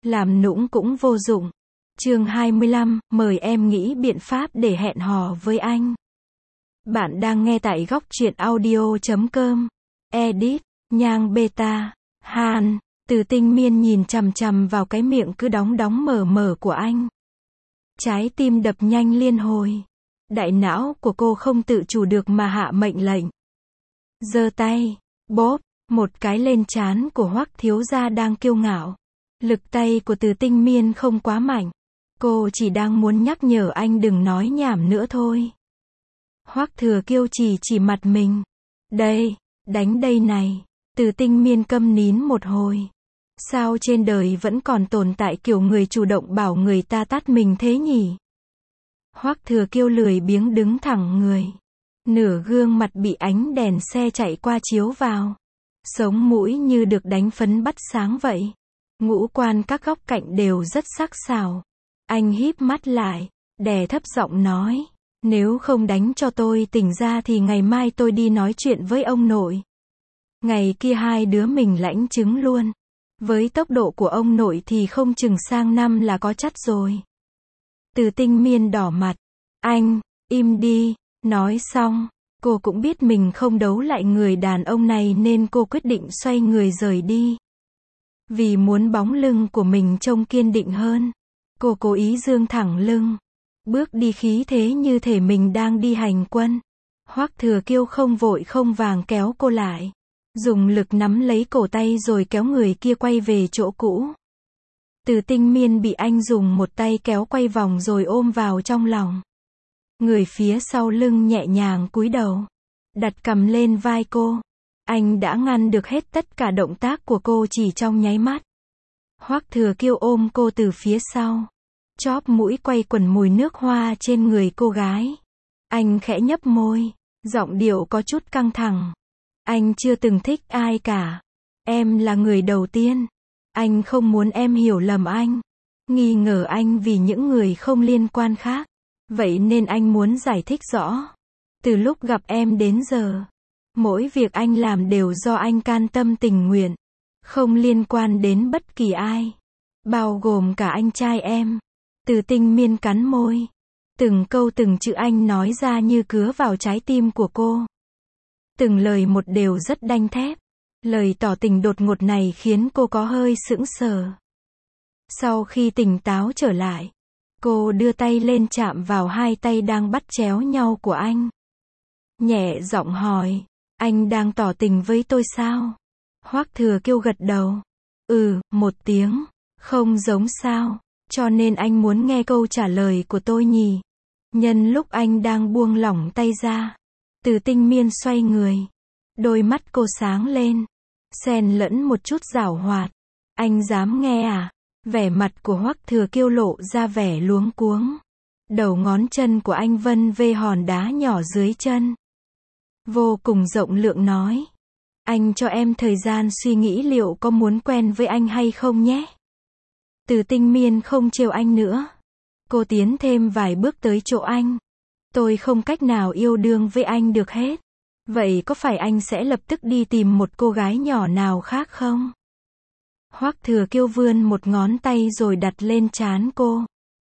làm nũng cũng vô dụng. Chương 25, mời em nghĩ biện pháp để hẹn hò với anh. Bạn đang nghe tại góc truyện audio.com. Edit, Nhang Beta, Han. Từ Tinh Miên nhìn chằm chằm vào cái miệng cứ đóng đóng mở mở của anh. Trái tim đập nhanh liên hồi. Đại não của cô không tự chủ được mà hạ mệnh lệnh. Giơ tay, bóp, một cái lên trán của Hoắc thiếu gia đang kiêu ngạo. Lực tay của Từ Tinh Miên không quá mạnh. Cô chỉ đang muốn nhắc nhở anh đừng nói nhảm nữa thôi. Hoắc Thừa Kiêu chỉ mặt mình. Đây, đánh đây này. Từ Tinh Miên câm nín một hồi. Sao trên đời vẫn còn tồn tại kiểu người chủ động bảo người ta tát mình thế nhỉ? Hoắc Thừa Kiêu lười biếng đứng thẳng người. Nửa gương mặt bị ánh đèn xe chạy qua chiếu vào. Sống mũi như được đánh phấn bắt sáng vậy. Ngũ quan các góc cạnh đều rất sắc sảo. Anh híp mắt lại, đè thấp giọng nói. Nếu không đánh cho tôi tỉnh ra thì ngày mai tôi đi nói chuyện với ông nội. Ngày kia hai đứa mình lãnh chứng luôn. Với tốc độ của ông nội thì không chừng sang năm là có chắc rồi. Từ Tinh Miên đỏ mặt. Anh, im đi. Nói xong, cô cũng biết mình không đấu lại người đàn ông này nên cô quyết định xoay người rời đi. Vì muốn bóng lưng của mình trông kiên định hơn, cô cố ý dương thẳng lưng. Bước đi khí thế như thể mình đang đi hành quân. Hoắc Thừa Kiêu không vội không vàng kéo cô lại. Dùng lực nắm lấy cổ tay rồi kéo người kia quay về chỗ cũ. Từ Tinh Miên bị anh dùng một tay kéo quay vòng rồi ôm vào trong lòng. Người phía sau lưng nhẹ nhàng cúi đầu. Đặt cằm lên vai cô. Anh đã ngăn được hết tất cả động tác của cô chỉ trong nháy mắt. Hoắc Thừa Kiêu ôm cô từ phía sau. Chóp mũi quay quẩn mùi nước hoa trên người cô gái. Anh khẽ nhấp môi. Giọng điệu có chút căng thẳng. Anh chưa từng thích ai cả. Em là người đầu tiên. Anh không muốn em hiểu lầm anh. Nghi ngờ anh vì những người không liên quan khác. Vậy nên anh muốn giải thích rõ. Từ lúc gặp em đến giờ, mỗi việc anh làm đều do anh can tâm tình nguyện. Không liên quan đến bất kỳ ai. Bao gồm cả anh trai em. Từ Tinh Miên cắn môi. Từng câu từng chữ anh nói ra như cứa vào trái tim của cô. Từng lời một đều rất đanh thép. Lời tỏ tình đột ngột này khiến cô có hơi sững sờ. Sau khi tỉnh táo trở lại, cô đưa tay lên chạm vào hai tay đang bắt chéo nhau của anh. Nhẹ giọng hỏi, anh đang tỏ tình với tôi sao? Hoắc Thừa Kiêu gật đầu. Một tiếng. Không giống sao. Cho nên anh muốn nghe câu trả lời của tôi nhỉ? Nhân lúc anh đang buông lỏng tay ra, Từ Tinh Miên xoay người. Đôi mắt cô sáng lên. Xen lẫn một chút giảo hoạt. Anh dám nghe à? Vẻ mặt của Hoắc Thừa Kiêu lộ ra vẻ luống cuống. Đầu ngón chân của anh vân vê hòn đá nhỏ dưới chân. Vô cùng rộng lượng nói. Anh cho em thời gian suy nghĩ liệu có muốn quen với anh hay không nhé. Từ Tinh Miên không trêu anh nữa. Cô tiến thêm vài bước tới chỗ anh. Tôi không cách nào yêu đương với anh được hết. Vậy có phải anh sẽ lập tức đi tìm một cô gái nhỏ nào khác không? Hoắc Thừa Kiêu vươn một ngón tay rồi đặt lên trán cô.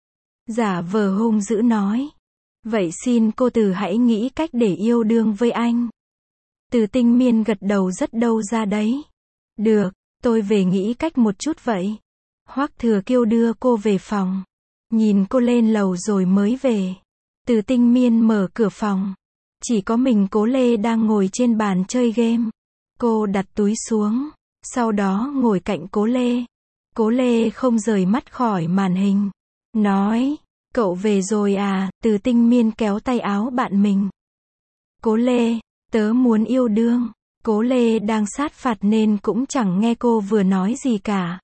Giả vờ hung dữ nói. Vậy xin cô Từ hãy nghĩ cách để yêu đương với anh. Từ Tinh Miên gật đầu rất đâu ra đấy. Được, tôi về nghĩ cách một chút vậy. Hoắc Thừa Kiêu đưa cô về phòng. Nhìn cô lên lầu rồi mới về. Từ Tinh Miên mở cửa phòng. Chỉ có mình Cố Lê đang ngồi trên bàn chơi game. Cô đặt túi xuống. Sau đó ngồi cạnh Cố Lê. Cố Lê không rời mắt khỏi màn hình. Nói, cậu về rồi à? Từ Tinh Miên kéo tay áo bạn mình. Cố Lê, tớ muốn yêu đương. Cố Lê đang sát phạt nên cũng chẳng nghe cô vừa nói gì cả.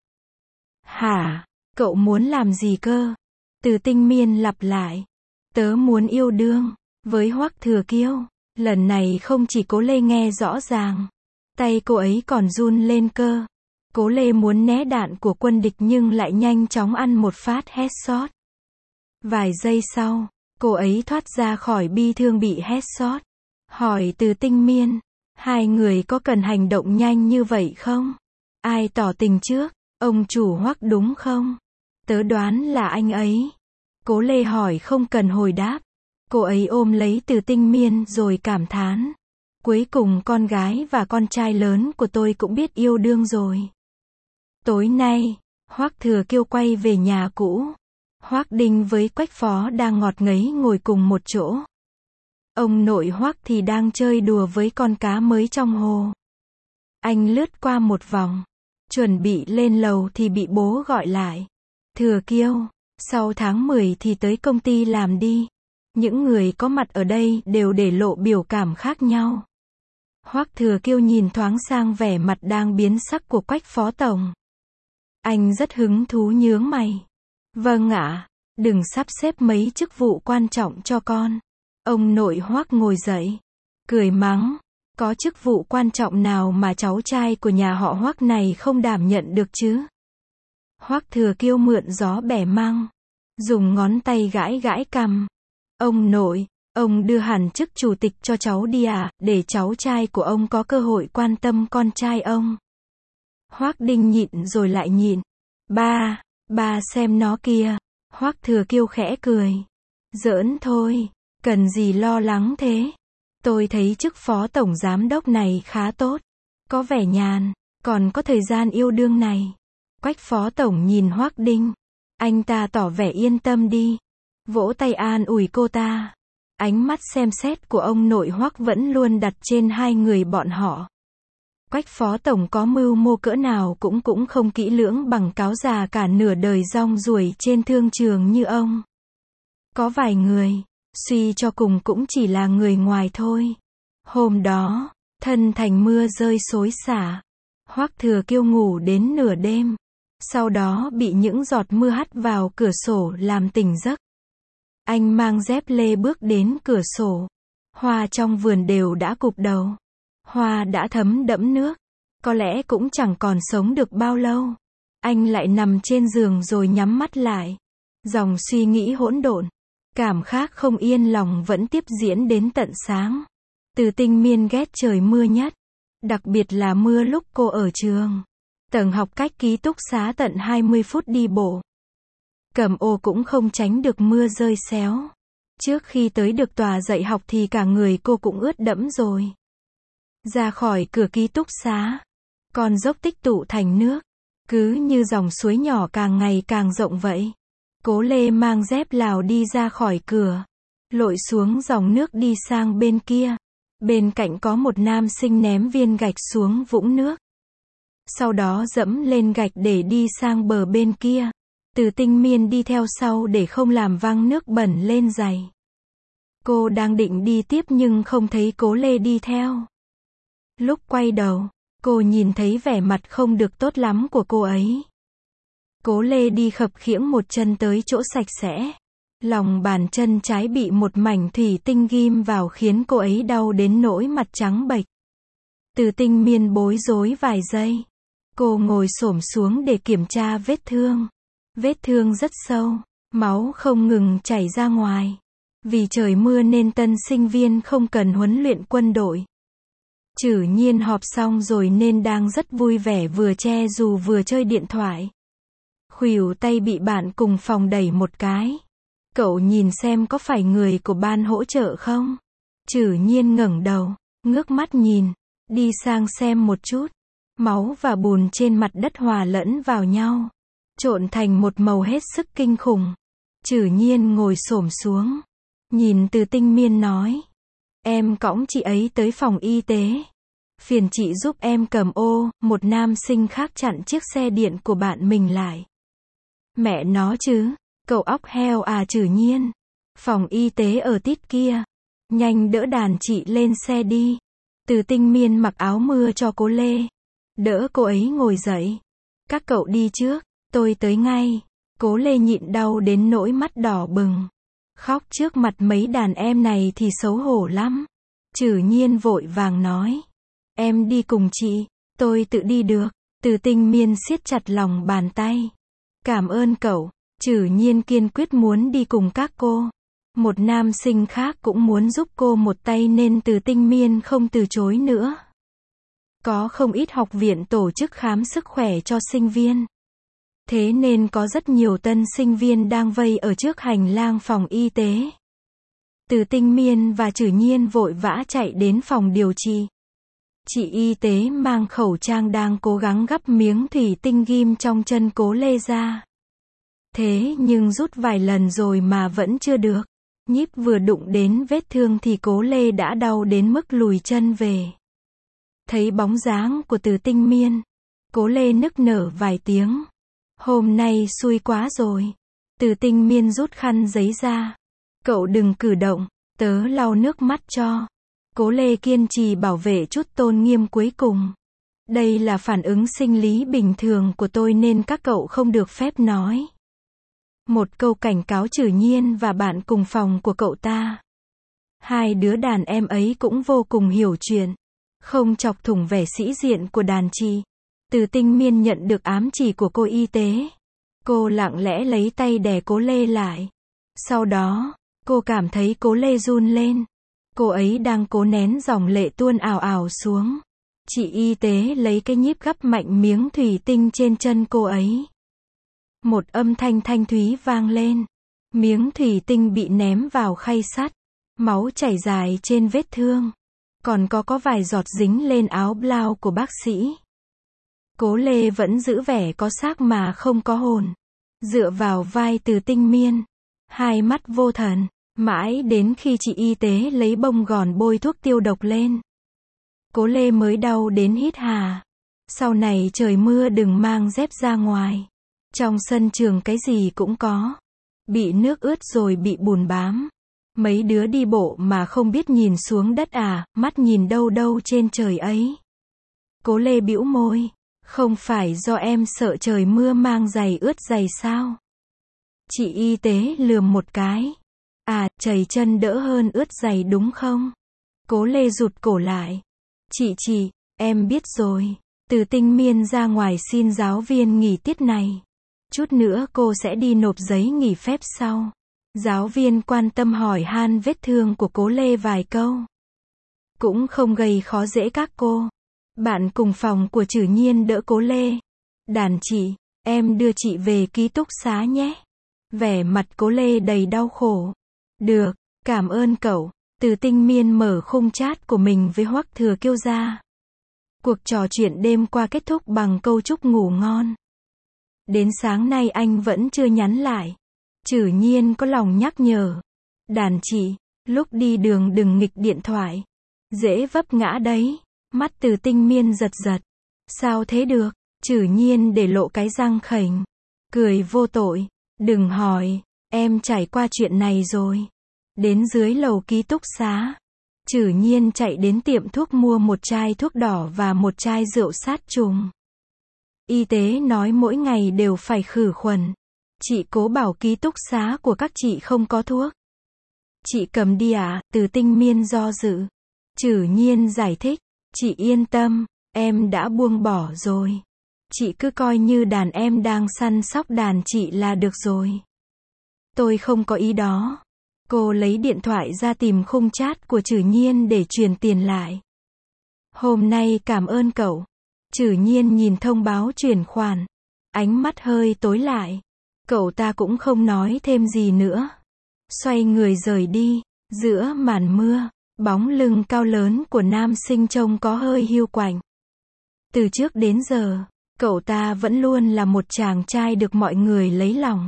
Hả? Cậu muốn làm gì cơ? Từ Tinh Miên lặp lại. Tớ muốn yêu đương với Hoắc Thừa Kiêu. Lần này không chỉ Cố Lê nghe rõ ràng. Tay cô ấy còn run lên cơ. Cố Lê muốn né đạn của quân địch nhưng lại nhanh chóng ăn một phát headshot. Vài giây sau, cô ấy thoát ra khỏi bi thương bị headshot. Hỏi Từ Tinh Miên, hai người có cần hành động nhanh như vậy không? Ai tỏ tình trước? Ông chủ Hoắc đúng không? Tớ đoán là anh ấy. Cố Lê hỏi không cần hồi đáp. Cô ấy ôm lấy Từ Tinh Miên rồi cảm thán. Cuối cùng con gái và con trai lớn của tôi cũng biết yêu đương rồi. Tối nay, Hoắc Thừa Kiêu quay về nhà cũ. Hoắc Đinh với Quách Phó đang ngọt ngấy ngồi cùng một chỗ. Ông nội Hoắc thì đang chơi đùa với con cá mới trong hồ. Anh lướt qua một vòng, chuẩn bị lên lầu thì bị bố gọi lại. Thừa Kiêu, sau tháng 10 thì tới công ty làm đi. Những người có mặt ở đây đều để lộ biểu cảm khác nhau. Hoắc Thừa Kiêu nhìn thoáng sang vẻ mặt đang biến sắc của Quách Phó Tổng. Anh rất hứng thú nhướng mày. Vâng ạ, đừng sắp xếp mấy chức vụ quan trọng cho con. Ông nội Hoắc ngồi dậy, cười mắng. Có chức vụ quan trọng nào mà cháu trai của nhà họ Hoắc này không đảm nhận được chứ? Hoắc Thừa Kiêu mượn gió bẻ măng, dùng ngón tay gãi gãi cằm. Ông nội, ông đưa hẳn chức chủ tịch cho cháu đi à, để cháu trai của ông có cơ hội quan tâm con trai ông. Hoắc Đinh nhịn rồi lại nhịn. Ba xem nó kia. Hoắc Thừa Kiêu khẽ cười. Giỡn thôi, cần gì lo lắng thế. Tôi thấy chức phó tổng giám đốc này khá tốt. Có vẻ nhàn, còn có thời gian yêu đương này. Quách phó tổng nhìn Hoắc Đinh. Anh ta tỏ vẻ yên tâm đi. Vỗ tay an ủi cô ta. Ánh mắt xem xét của ông nội Hoắc vẫn luôn đặt trên hai người bọn họ. Quách phó tổng có mưu mô cỡ nào cũng không kỹ lưỡng bằng cáo già cả nửa đời rong ruổi trên thương trường như ông. Có vài người, suy cho cùng cũng chỉ là người ngoài thôi. Hôm đó, thân thành mưa rơi xối xả. Hoắc Thừa Kiêu ngủ đến nửa đêm. Sau đó bị những giọt mưa hắt vào cửa sổ làm tỉnh giấc. Anh mang dép lê bước đến cửa sổ. Hoa trong vườn đều đã cụp đầu. Hoa đã thấm đẫm nước. Có lẽ cũng chẳng còn sống được bao lâu. Anh lại nằm trên giường rồi nhắm mắt lại. Dòng suy nghĩ hỗn độn. Cảm giác không yên lòng vẫn tiếp diễn đến tận sáng. Từ Tinh Miên ghét trời mưa nhất. Đặc biệt là mưa lúc cô ở trường. Tầng học cách ký túc xá tận 20 phút đi bộ. Cẩm Ô cũng không tránh được mưa rơi xéo. Trước khi tới được tòa dạy học thì cả người cô cũng ướt đẫm rồi. Ra khỏi cửa ký túc xá, con dốc tích tụ thành nước. Cứ như dòng suối nhỏ càng ngày càng rộng vậy. Cố Lê mang dép Lào đi ra khỏi cửa. Lội xuống dòng nước đi sang bên kia. Bên cạnh có một nam sinh ném viên gạch xuống vũng nước. Sau đó dẫm lên gạch để đi sang bờ bên kia. Từ Tinh Miên đi theo sau để không làm văng nước bẩn lên giày. Cô đang định đi tiếp nhưng không thấy Cố Lê đi theo. Lúc quay đầu, cô nhìn thấy vẻ mặt không được tốt lắm của cô ấy. Cố Lê đi khập khiễng một chân tới chỗ sạch sẽ. Lòng bàn chân trái bị một mảnh thủy tinh ghim vào khiến cô ấy đau đến nỗi mặt trắng bệch. Từ Tinh Miên bối rối vài giây. Cô ngồi xổm xuống để kiểm tra vết thương. Vết thương rất sâu, máu không ngừng chảy ra ngoài. Vì trời mưa nên tân sinh viên không cần huấn luyện quân đội. Trử Nhiên họp xong rồi nên đang rất vui vẻ vừa che dù vừa chơi điện thoại. Khuỷu tay bị bạn cùng phòng đẩy một cái. Cậu nhìn xem có phải người của ban hỗ trợ không? Trử Nhiên ngẩng đầu, ngước mắt nhìn, đi sang xem một chút. Máu và bùn trên mặt đất hòa lẫn vào nhau, trộn thành một màu hết sức kinh khủng. Trử Nhiên ngồi xổm xuống, nhìn Từ Tinh Miên nói. Em cõng chị ấy tới phòng y tế. Phiền chị giúp em cầm ô, một nam sinh khác chặn chiếc xe điện của bạn mình lại. Mẹ nó chứ, cậu óc heo à Trử Nhiên. Phòng y tế ở tít kia. Nhanh đỡ đàn chị lên xe đi. Từ Tinh Miên mặc áo mưa cho Cố Lê. Đỡ cô ấy ngồi dậy. Các cậu đi trước, tôi tới ngay. Cố Lê nhịn đau đến nỗi mắt đỏ bừng. Khóc trước mặt mấy đàn em này thì xấu hổ lắm. Trử Nhiên vội vàng nói. Em đi cùng chị, tôi tự đi được. Từ Tinh Miên siết chặt lòng bàn tay. Cảm ơn cậu. Trử Nhiên kiên quyết muốn đi cùng các cô. Một nam sinh khác cũng muốn giúp cô một tay nên Từ Tinh Miên không từ chối nữa. Có không ít học viện tổ chức khám sức khỏe cho sinh viên. Thế nên có rất nhiều tân sinh viên đang vây ở trước hành lang phòng y tế. Từ Tinh Miên và Trử Nhiên vội vã chạy đến phòng điều trị. Chị y tế mang khẩu trang đang cố gắng gắp miếng thủy tinh ghim trong chân Cố Lê ra. Thế nhưng rút vài lần rồi mà vẫn chưa được. Nhíp vừa đụng đến vết thương thì Cố Lê đã đau đến mức lùi chân về. Thấy bóng dáng của Từ Tinh Miên, Cố Lê nức nở vài tiếng. Hôm nay xui quá rồi. Từ Tinh Miên rút khăn giấy ra. Cậu đừng cử động, tớ lau nước mắt cho. Cố Lê kiên trì bảo vệ chút tôn nghiêm cuối cùng. Đây là phản ứng sinh lý bình thường của tôi nên các cậu không được phép nói. Một câu cảnh cáo Trử Nhiên và bạn cùng phòng của cậu ta. Hai đứa đàn em ấy cũng vô cùng hiểu chuyện. Không chọc thủng vẻ sĩ diện của đàn chị. Từ Tinh Miên nhận được ám chỉ của cô y tế. Cô lặng lẽ lấy tay đè Cố Lê lại. Sau đó, cô cảm thấy Cố Lê run lên. Cô ấy đang cố nén dòng lệ tuôn ào ào xuống. Chị y tế lấy cái nhíp gắp mạnh miếng thủy tinh trên chân cô ấy. Một âm thanh thanh thúy vang lên. Miếng thủy tinh bị ném vào khay sắt. Máu chảy dài trên vết thương. Còn có vài giọt dính lên áo blau của bác sĩ. Cố Lê vẫn giữ vẻ có xác mà không có hồn. Dựa vào vai Từ Tinh Miên. Hai mắt vô thần. Mãi đến khi chị y tế lấy bông gòn bôi thuốc tiêu độc lên. Cố Lê mới đau đến hít hà. Sau này trời mưa đừng mang dép ra ngoài. Trong sân trường cái gì cũng có. Bị nước ướt rồi bị bùn bám. Mấy đứa đi bộ mà không biết nhìn xuống đất à, mắt nhìn đâu đâu trên trời ấy. Cố Lê bĩu môi. Không phải do em sợ trời mưa mang giày ướt giày sao? Chị y tế lườm một cái. À, chày chân đỡ hơn ướt giày đúng không? Cố Lê rụt cổ lại. Chị, em biết rồi. Từ Tinh Miên ra ngoài xin giáo viên nghỉ tiết này. Chút nữa cô sẽ đi nộp giấy nghỉ phép sau. Giáo viên quan tâm hỏi han vết thương của Cố Lê vài câu. Cũng không gây khó dễ các cô. Bạn cùng phòng của Trử Nhiên đỡ Cố Lê. Đàn chị, em đưa chị về ký túc xá nhé. Vẻ mặt Cố Lê đầy đau khổ. Được, cảm ơn cậu. Từ Tinh Miên mở khung chat của mình với Hoắc Thừa Kiêu ra. Cuộc trò chuyện đêm qua kết thúc bằng câu chúc ngủ ngon. Đến sáng nay anh vẫn chưa nhắn lại. Trử Nhiên có lòng nhắc nhở. Đàn chị, lúc đi đường đừng nghịch điện thoại. Dễ vấp ngã đấy. Mắt Từ Tinh Miên giật giật. Sao thế được? Trử Nhiên để lộ cái răng khểnh. Cười vô tội. Đừng hỏi, em trải qua chuyện này rồi. Đến dưới lầu ký túc xá. Trử Nhiên chạy đến tiệm thuốc mua một chai thuốc đỏ và một chai rượu sát trùng. Y tế nói mỗi ngày đều phải khử khuẩn. Chị cố bảo ký túc xá của các chị không có thuốc. Chị cầm đi à? Từ Tinh Miên do dự. Trử Nhiên giải thích. Chị yên tâm, em đã buông bỏ rồi. Chị cứ coi như đàn em đang săn sóc đàn chị là được rồi. Tôi không có ý đó. Cô lấy điện thoại ra tìm khung chat của Trử Nhiên để truyền tiền lại. Hôm nay cảm ơn cậu. Trử Nhiên nhìn thông báo chuyển khoản. Ánh mắt hơi tối lại. Cậu ta cũng không nói thêm gì nữa. Xoay người rời đi. Giữa màn mưa, bóng lưng cao lớn của nam sinh trông có hơi hiu quạnh. Từ trước đến giờ, cậu ta vẫn luôn là một chàng trai được mọi người lấy lòng.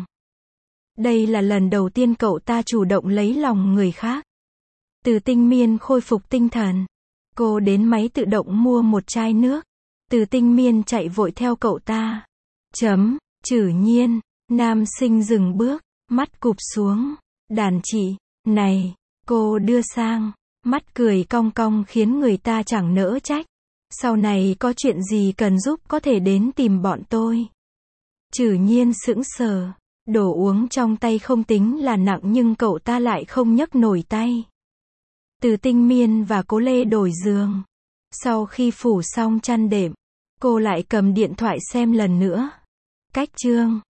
Đây là lần đầu tiên cậu ta chủ động lấy lòng người khác. Từ Tinh Miên khôi phục tinh thần. Cô đến máy tự động mua một chai nước. Từ Tinh Miên chạy vội theo cậu ta. Trử Nhiên. Nam sinh dừng bước, mắt cụp xuống. Đàn chị, này, cô đưa sang. Mắt cười cong cong khiến người ta chẳng nỡ trách. Sau này có chuyện gì cần giúp có thể đến tìm bọn tôi. Trử Nhiên sững sờ. Đồ uống trong tay không tính là nặng nhưng cậu ta lại không nhấc nổi tay. Từ Tinh Miên và Cố Lê đổi giường. Sau khi phủ xong chăn đệm, cô lại cầm điện thoại xem lần nữa. Cách chương